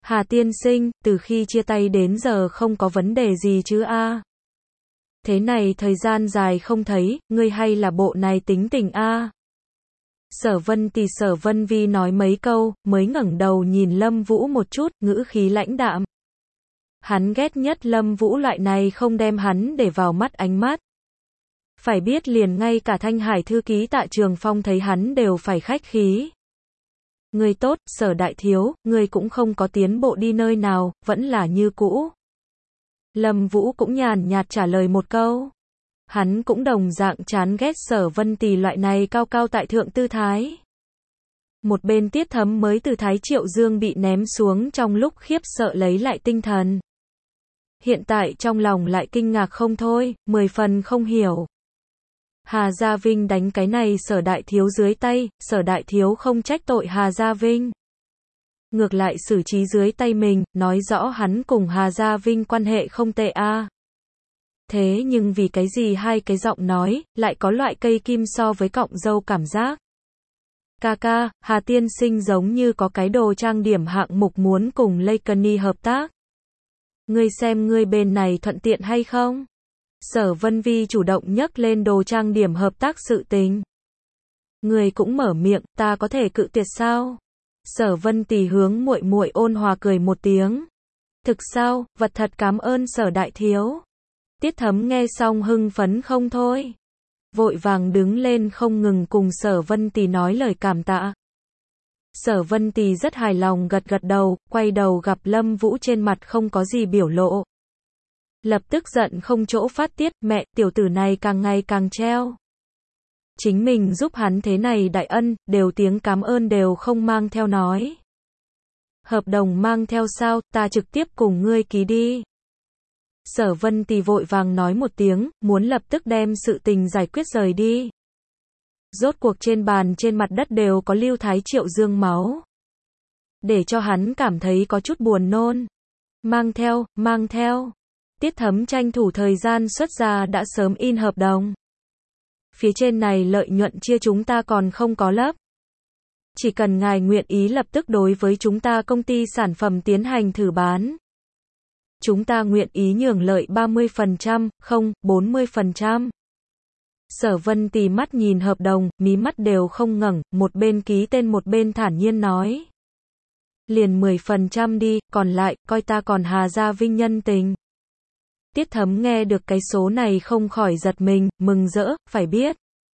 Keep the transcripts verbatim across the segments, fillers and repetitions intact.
Hà tiên sinh, từ khi chia tay đến giờ không có vấn đề gì chứ a? Thế này thời gian dài không thấy, ngươi hay là bộ này tính tình a? Sở Vân Tì Sở Vân Vi nói mấy câu, mới ngẩng đầu nhìn Lâm Vũ một chút, ngữ khí lãnh đạm. Hắn ghét nhất Lâm Vũ loại này không đem hắn để vào mắt ánh mắt. Phải biết liền ngay cả Thanh Hải thư ký Tạ Trường Phong thấy hắn đều phải khách khí. Ngươi tốt, Sở đại thiếu, ngươi cũng không có tiến bộ đi nơi nào, vẫn là như cũ. Lâm Vũ cũng nhàn nhạt trả lời một câu. Hắn cũng đồng dạng chán ghét Sở Vân Tì loại này cao cao tại thượng tư thái. Một bên Tiết Thấm mới từ Thái Triệu Dương bị ném xuống trong lúc khiếp sợ lấy lại tinh thần. Hiện tại trong lòng lại kinh ngạc không thôi, mười phần không hiểu. Hà Gia Vinh đánh cái này Sở đại thiếu dưới tay, Sở đại thiếu không trách tội Hà Gia Vinh. Ngược lại xử trí dưới tay mình, nói rõ hắn cùng Hà Gia Vinh quan hệ không tệ a. Thế nhưng vì cái gì hai cái giọng nói, lại có loại cây kim so với cọng dâu cảm giác. Ca ca, Hà tiên sinh giống như có cái đồ trang điểm hạng mục muốn cùng Lakeny hợp tác. Ngươi xem ngươi bên này thuận tiện hay không? Sở Vân Vi chủ động nhắc lên đồ trang điểm hợp tác sự tình. Ngươi cũng mở miệng, ta có thể cự tuyệt sao? Sở Vân Tì hướng muội muội ôn hòa cười một tiếng. Thực sao, vật thật cảm ơn Sở đại thiếu. Tiết Thấm nghe xong hưng phấn không thôi. Vội vàng đứng lên không ngừng cùng Sở Vân Tì nói lời cảm tạ. Sở Vân Tì rất hài lòng gật gật đầu, quay đầu gặp Lâm Vũ trên mặt không có gì biểu lộ. Lập tức giận không chỗ phát tiết, mẹ, tiểu tử này càng ngày càng treo. Chính mình giúp hắn thế này đại ân, đều tiếng cảm ơn đều không mang theo nói. Hợp đồng mang theo sao, ta trực tiếp cùng ngươi ký đi. Sở Vân Tì vội vàng nói một tiếng, muốn lập tức đem sự tình giải quyết rời đi. Rốt cuộc trên bàn trên mặt đất đều có Lưu Thái Triệu Dương máu. Để cho hắn cảm thấy có chút buồn nôn. Mang theo, mang theo. Tiết Thấm tranh thủ thời gian xuất ra đã sớm in hợp đồng. Phía trên này lợi nhuận chia chúng ta còn không có lấp. Chỉ cần ngài nguyện ý lập tức đối với chúng ta công ty sản phẩm tiến hành thử bán. Chúng ta nguyện ý nhường lợi ba mươi phần trăm, không, bốn mươi phần trăm. Sở Vân Tì mắt nhìn hợp đồng, mí mắt đều không ngẩng, một bên ký tên một bên thản nhiên nói. Liền mười phần trăm đi, còn lại, coi ta còn Hà Gia Vinh nhân tình. Tiết Thấm nghe được cái số này không khỏi giật mình, mừng rỡ, phải biết.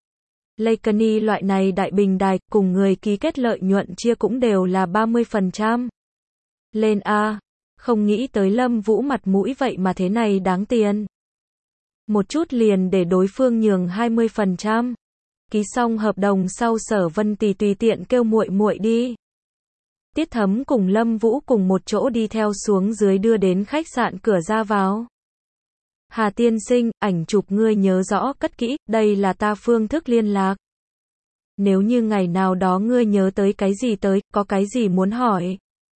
Lakeny loại này đại bình đài, cùng người ký kết lợi nhuận chia cũng đều là ba mươi phần trăm. Lên A, không nghĩ tới Lâm Vũ mặt mũi vậy mà thế này đáng tiền. Một chút liền để đối phương nhường hai mươi phần trăm. Ký xong hợp đồng sau Sở Vân Tì tùy tiện kêu muội muội đi. Tiết Thấm cùng Lâm Vũ cùng một chỗ đi theo xuống dưới đưa đến khách sạn cửa ra vào. Hà tiên sinh, ảnh chụp ngươi nhớ rõ cất kỹ, đây là ta phương thức liên lạc. Nếu như ngày nào đó ngươi nhớ tới cái gì tới, có cái gì muốn hỏi.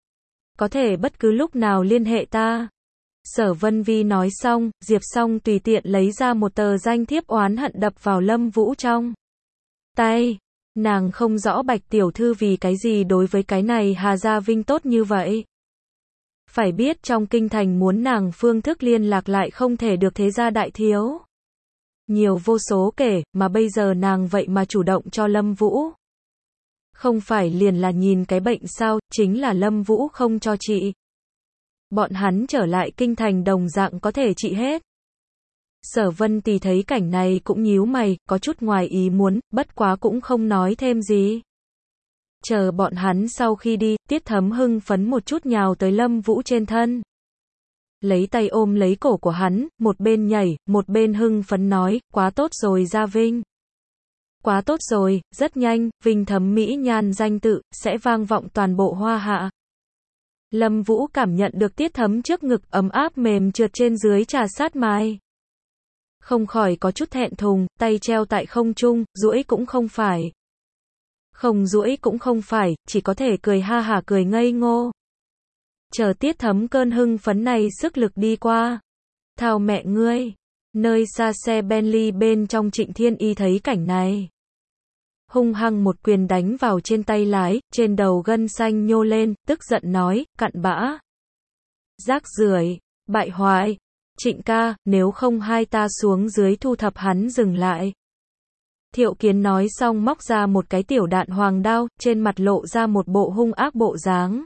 Có thể bất cứ lúc nào liên hệ ta. Sở Vân Vi nói xong, Diệp Song tùy tiện lấy ra một tờ danh thiếp oán hận đập vào Lâm Vũ trong tay. Nàng không rõ Bạch tiểu thư vì cái gì đối với cái này Hà Gia Vinh tốt như vậy. Phải biết trong kinh thành muốn nàng phương thức liên lạc lại không thể được thế gia đại thiếu. Nhiều vô số kể, mà bây giờ nàng vậy mà chủ động cho Lâm Vũ. Không phải liền là nhìn cái bệnh sao, chính là Lâm Vũ không cho trị. Bọn hắn trở lại kinh thành đồng dạng có thể trị hết. Sở Vân Tì thấy cảnh này cũng nhíu mày, có chút ngoài ý muốn, bất quá cũng không nói thêm gì. Chờ bọn hắn sau khi đi, Tiết Thấm hưng phấn một chút nhào tới Lâm Vũ trên thân. Lấy tay ôm lấy cổ của hắn, một bên nhảy, một bên hưng phấn nói, quá tốt rồi Gia Vinh. Quá tốt rồi, rất nhanh, Vinh Thấm mỹ nhan danh tự, sẽ vang vọng toàn bộ Hoa Hạ. Lâm Vũ cảm nhận được Tiết Thấm trước ngực ấm áp mềm trượt trên dưới trà sát mai. Không khỏi có chút thẹn thùng, tay treo tại không trung, duỗi cũng không phải. Không duỗi cũng không phải, chỉ có thể cười ha hả cười ngây ngô. Chờ Tiết Thấm cơn hưng phấn này sức lực đi qua. Thao mẹ ngươi. Nơi xa xe Bentley bên trong Trịnh Thiên Y thấy cảnh này. hung hăng một quyền đánh vào trên tay lái, trên đầu gân xanh nhô lên, tức giận nói, cặn bã. Rác rưởi, bại hoại. Trịnh ca, nếu không hai ta xuống dưới thu thập hắn dừng lại. Thiệu Kiến nói xong móc ra một cái tiểu đạn hoàng đao, trên mặt lộ ra một bộ hung ác bộ dáng.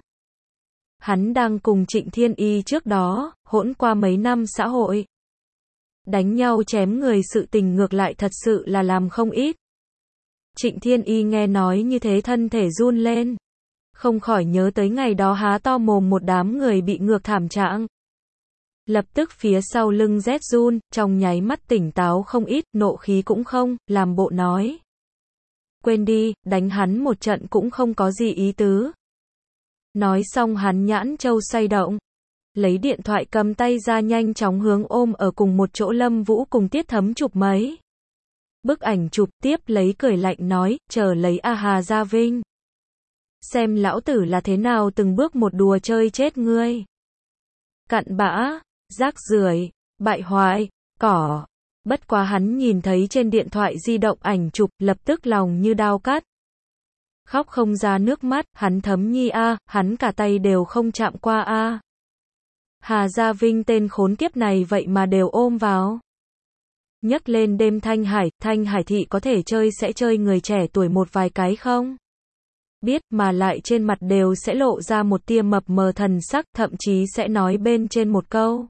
Hắn đang cùng Trịnh Thiên Y trước đó, hỗn qua mấy năm xã hội. Đánh nhau chém người sự tình ngược lại thật sự là làm không ít. Trịnh Thiên Y nghe nói như thế thân thể run lên. Không khỏi nhớ tới ngày đó há to mồm một đám người bị ngược thảm trạng. Lập tức phía sau lưng rét run, trong nháy mắt tỉnh táo không ít, nộ khí cũng không, làm bộ nói. Quên đi, đánh hắn một trận cũng không có gì ý tứ. Nói xong hắn nhãn châu xoay động. Lấy điện thoại cầm tay ra nhanh chóng hướng ôm ở cùng một chỗ Lâm Vũ cùng Tiết Thấm chụp mấy bức ảnh chụp, tiếp lấy cười lạnh nói, chờ lấy A Hà Gia Vinh. Xem lão tử là thế nào từng bước một đùa chơi chết ngươi. Cặn bã, rác rưởi, bại hoại, cỏ. Bất quá hắn nhìn thấy trên điện thoại di động ảnh chụp, lập tức lòng như đao cắt. Khóc không ra nước mắt, hắn Thấm Nhi a, hắn cả tay đều không chạm qua a. Hà Gia Vinh tên khốn kiếp này vậy mà đều ôm vào. Nhắc lên đêm Thanh Hải, Thanh Hải thị có thể chơi sẽ chơi người trẻ tuổi một vài cái không? Biết, mà lại trên mặt đều sẽ lộ ra một tia mập mờ thần sắc, thậm chí sẽ nói bên trên một câu.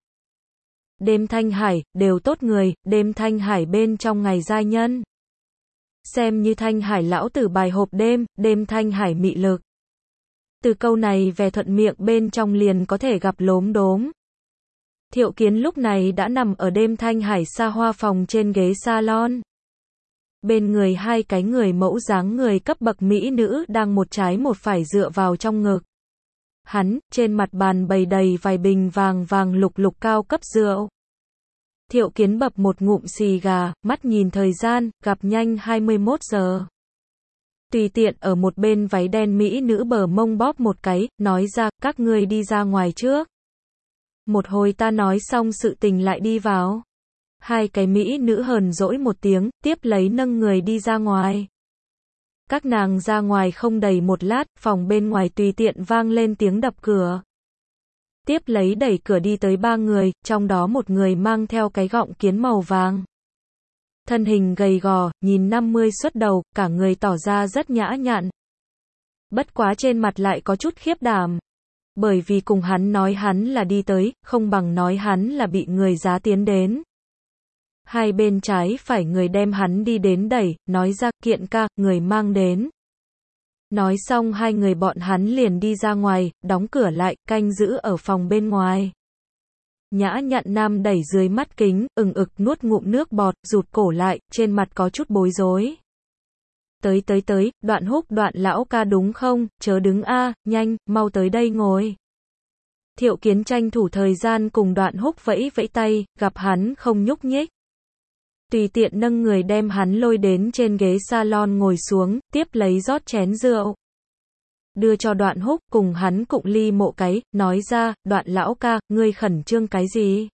Đêm Thanh Hải, đều tốt người, đêm Thanh Hải bên trong ngày giai nhân. Xem như Thanh Hải lão tử bài hộp đêm, đêm Thanh Hải mị lực. Từ câu này về thuận miệng bên trong liền có thể gặp lốm đốm. Thiệu Kiến lúc này đã nằm ở đêm Thanh Hải xa hoa phòng trên ghế salon. Bên người hai cái người mẫu dáng người cấp bậc mỹ nữ đang một trái một phải dựa vào trong ngực. Hắn, trên mặt bàn bày đầy vài bình vàng vàng lục lục cao cấp rượu. Thiệu Kiến bập một ngụm xì gà, mắt nhìn thời gian, gặp nhanh hai mươi mốt giờ. Tùy tiện ở một bên váy đen mỹ nữ bờ mông bóp một cái, nói ra, các ngươi đi ra ngoài trước. Một hồi ta nói xong sự tình lại đi vào. Hai cái mỹ nữ hờn dỗi một tiếng, tiếp lấy nâng người đi ra ngoài. Các nàng ra ngoài không đầy một lát, phòng bên ngoài tùy tiện vang lên tiếng đập cửa. Tiếp lấy đẩy cửa đi tới ba người, trong đó một người mang theo cái gọng kiến màu vàng. Thân hình gầy gò, nhìn năm mươi xuất đầu, cả người tỏ ra rất nhã nhặn. Bất quá trên mặt lại có chút khiếp đảm. Bởi vì cùng hắn nói hắn là đi tới, không bằng nói hắn là bị người giá tiến đến. Hai bên trái phải người đem hắn đi đến đẩy, nói ra, Kiện ca, người mang đến. Nói xong hai người bọn hắn liền đi ra ngoài, đóng cửa lại, canh giữ ở phòng bên ngoài. Nhã nhặn nam đẩy dưới mắt kính, ừng ực nuốt ngụm nước bọt, rụt cổ lại, trên mặt có chút bối rối. Tới tới tới, Đoạn Húc, Đoạn lão ca đúng không, chớ đứng a, nhanh, mau tới đây ngồi. Thiệu Kiến tranh thủ thời gian cùng Đoạn Húc vẫy vẫy tay, gặp hắn không nhúc nhích. Tùy tiện nâng người đem hắn lôi đến trên ghế salon ngồi xuống, tiếp lấy rót chén rượu. Đưa cho Đoạn Húc, cùng hắn cụng ly mộ cái, nói ra, Đoạn lão ca, ngươi khẩn trương cái gì?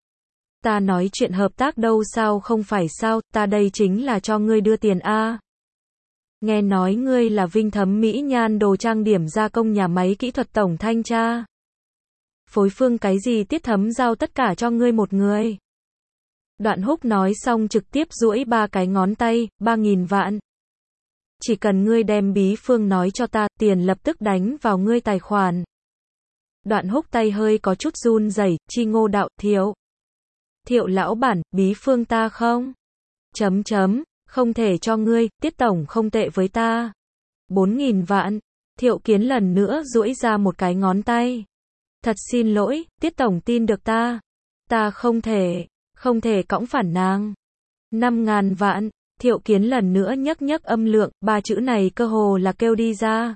Ta nói chuyện hợp tác đâu sao không phải sao, ta đây chính là cho ngươi đưa tiền a. Nghe nói ngươi là Vinh Thấm Mỹ Nhan đồ trang điểm gia công nhà máy kỹ thuật tổng thanh tra. Phối phương cái gì Tiết Thấm giao tất cả cho ngươi một người. Đoạn Húc nói xong trực tiếp duỗi ba cái ngón tay, ba nghìn vạn. Chỉ cần ngươi đem bí phương nói cho ta, tiền lập tức đánh vào ngươi tài khoản. Đoạn Húc tay hơi có chút run rẩy, chi ngô đạo, thiệu. Thiệu lão bản, bí phương ta không? Chấm chấm, không thể cho ngươi, Tiết tổng không tệ với ta. Bốn nghìn vạn. Thiệu Kiến lần nữa duỗi ra một cái ngón tay. Thật xin lỗi, Tiết tổng tin được ta. Ta không thể, không thể cõng phản nàng. Năm ngàn vạn. Thiệu Kiến lần nữa nhấc nhấc âm lượng, ba chữ này cơ hồ là kêu đi ra.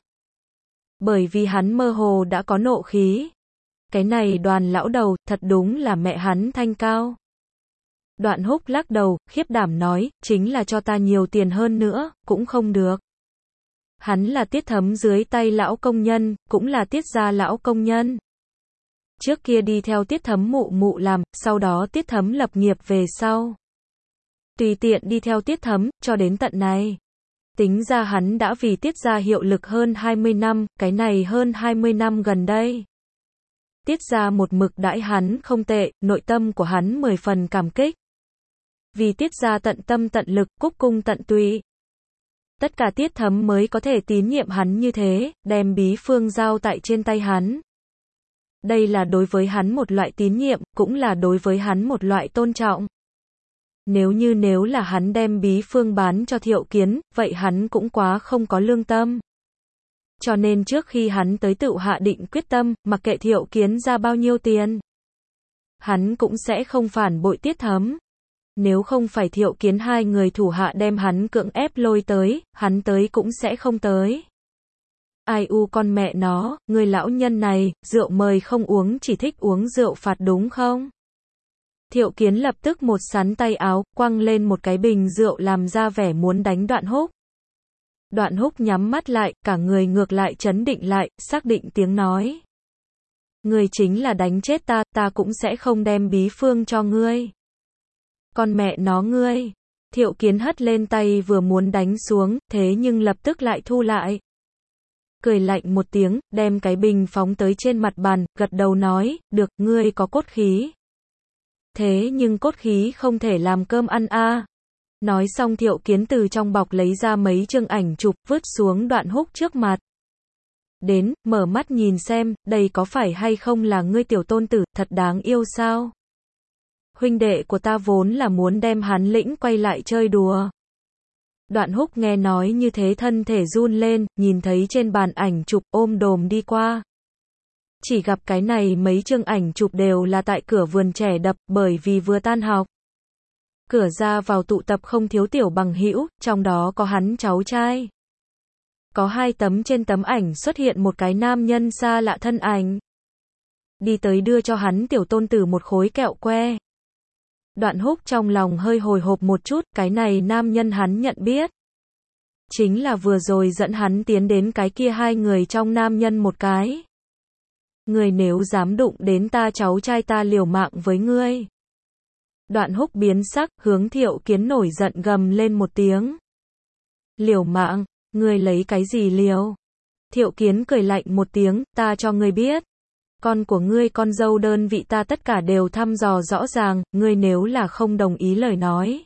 Bởi vì hắn mơ hồ đã có nộ khí. Cái này Đoàn lão đầu, thật đúng là mẹ hắn thanh cao. Đoạn Húc lắc đầu, khiếp đảm nói, chính là cho ta nhiều tiền hơn nữa, cũng không được. Hắn là Tiết Thấm dưới tay lão công nhân, cũng là Tiết gia lão công nhân. Trước kia đi theo Tiết Thấm mụ mụ làm, sau đó Tiết Thấm lập nghiệp về sau. Tùy tiện đi theo Tiết Thấm, cho đến tận này. Tính ra hắn đã vì Tiết gia hiệu lực hơn hai mươi năm, cái này hơn hai mươi năm gần đây. Tiết gia một mực đãi hắn không tệ, nội tâm của hắn mười phần cảm kích. Vì Tiết gia tận tâm tận lực, cúc cung tận tụy. Tất cả Tiết Thấm mới có thể tín nhiệm hắn như thế, đem bí phương giao tại trên tay hắn. Đây là đối với hắn một loại tín nhiệm, cũng là đối với hắn một loại tôn trọng. Nếu như nếu là hắn đem bí phương bán cho Thiệu Kiến, vậy hắn cũng quá không có lương tâm. Cho nên trước khi hắn tới tự hạ định quyết tâm, mặc kệ Thiệu Kiến ra bao nhiêu tiền, hắn cũng sẽ không phản bội Tiết Thấm. Nếu không phải Thiệu Kiến hai người thủ hạ đem hắn cưỡng ép lôi tới, hắn tới cũng sẽ không tới. Ai u con mẹ nó, người lão nhân này, rượu mời không uống chỉ thích uống rượu phạt đúng không? Thiệu Kiến lập tức một sắn tay áo, quăng lên một cái bình rượu làm ra vẻ muốn đánh Đoạn Húc. Đoạn Húc nhắm mắt lại, cả người ngược lại trấn định lại, xác định tiếng nói. Ngươi chính là đánh chết ta, ta cũng sẽ không đem bí phương cho ngươi. Con mẹ nó ngươi. Thiệu Kiến hất lên tay vừa muốn đánh xuống, thế nhưng lập tức lại thu lại. Cười lạnh một tiếng, đem cái bình phóng tới trên mặt bàn, gật đầu nói, được, ngươi có cốt khí. Thế nhưng cốt khí không thể làm cơm ăn a. À. Nói xong Thiệu Kiến từ trong bọc lấy ra mấy chương ảnh chụp, vứt xuống Đoạn Húc trước mặt. Đến, mở mắt nhìn xem, đây có phải hay không là ngươi tiểu tôn tử, thật đáng yêu sao? Huynh đệ của ta vốn là muốn đem hắn lĩnh quay lại chơi đùa. Đoạn Húc nghe nói như thế thân thể run lên, nhìn thấy trên bàn ảnh chụp ôm đồm đi qua. Chỉ gặp cái này mấy chương ảnh chụp đều là tại cửa vườn trẻ đập, bởi vì vừa tan học. Cửa ra vào tụ tập không thiếu tiểu bằng hữu, trong đó có hắn cháu trai. Có hai tấm trên tấm ảnh xuất hiện một cái nam nhân xa lạ thân ảnh. Đi tới đưa cho hắn tiểu tôn tử một khối kẹo que. Đoạn Húc trong lòng hơi hồi hộp một chút, cái này nam nhân hắn nhận biết. Chính là vừa rồi dẫn hắn tiến đến cái kia hai người trong nam nhân một cái. Người nếu dám đụng đến ta cháu trai ta liều mạng với ngươi. Đoạn Húc biến sắc, hướng Thiệu Kiến nổi giận gầm lên một tiếng. Liều mạng, ngươi lấy cái gì liều? Thiệu Kiến cười lạnh một tiếng, ta cho ngươi biết. Con của ngươi con dâu đơn vị ta tất cả đều thăm dò rõ ràng, ngươi nếu là không đồng ý lời nói.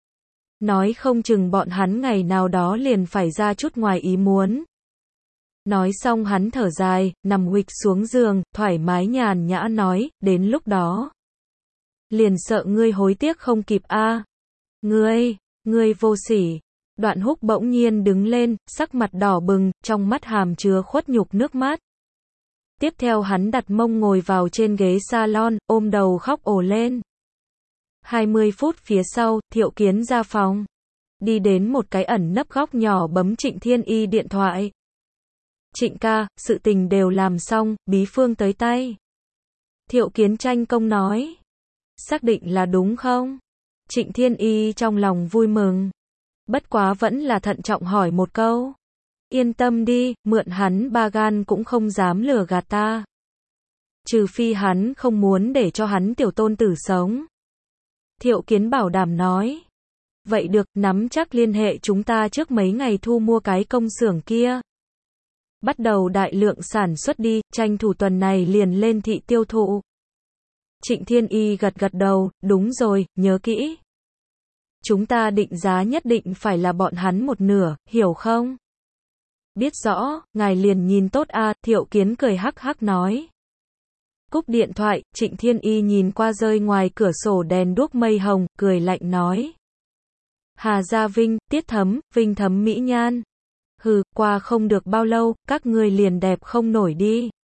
Nói không chừng bọn hắn ngày nào đó liền phải ra chút ngoài ý muốn. Nói xong hắn thở dài, nằm huỵch xuống giường, thoải mái nhàn nhã nói, đến lúc đó. Liền sợ ngươi hối tiếc không kịp a. À. Ngươi, ngươi vô sỉ. Đoạn Húc bỗng nhiên đứng lên, sắc mặt đỏ bừng, trong mắt hàm chứa khuất nhục nước mắt. Tiếp theo hắn đặt mông ngồi vào trên ghế salon, ôm đầu khóc ồ lên. hai mươi phút phía sau, Thiệu Kiến ra phòng. Đi đến một cái ẩn nấp góc nhỏ bấm Trịnh Thiên Y điện thoại. Trịnh ca, sự tình đều làm xong, bí phương tới tay. Thiệu Kiến tranh công nói. Xác định là đúng không? Trịnh Thiên Y trong lòng vui mừng. Bất quá vẫn là thận trọng hỏi một câu. Yên tâm đi, mượn hắn ba gan cũng không dám lừa gạt ta. Trừ phi hắn không muốn để cho hắn tiểu tôn tử sống. Thiệu Kiến bảo đảm nói. Vậy được, nắm chắc liên hệ chúng ta trước mấy ngày thu mua cái công xưởng kia. Bắt đầu đại lượng sản xuất đi, tranh thủ tuần này liền lên thị tiêu thụ. Trịnh Thiên Y gật gật đầu, đúng rồi, nhớ kỹ. Chúng ta định giá nhất định phải là bọn hắn một nửa, hiểu không? Biết rõ, ngài liền nhìn tốt a. À, Thiệu Kiến cười hắc hắc nói. Cúp điện thoại, Trịnh Thiên Y nhìn qua rơi ngoài cửa sổ đèn đuốc mây hồng, cười lạnh nói. Hà Gia Vinh, Tiết Thấm, Vinh Thấm mỹ nhan. Hừ, qua không được bao lâu, các ngươi liền đẹp không nổi đi.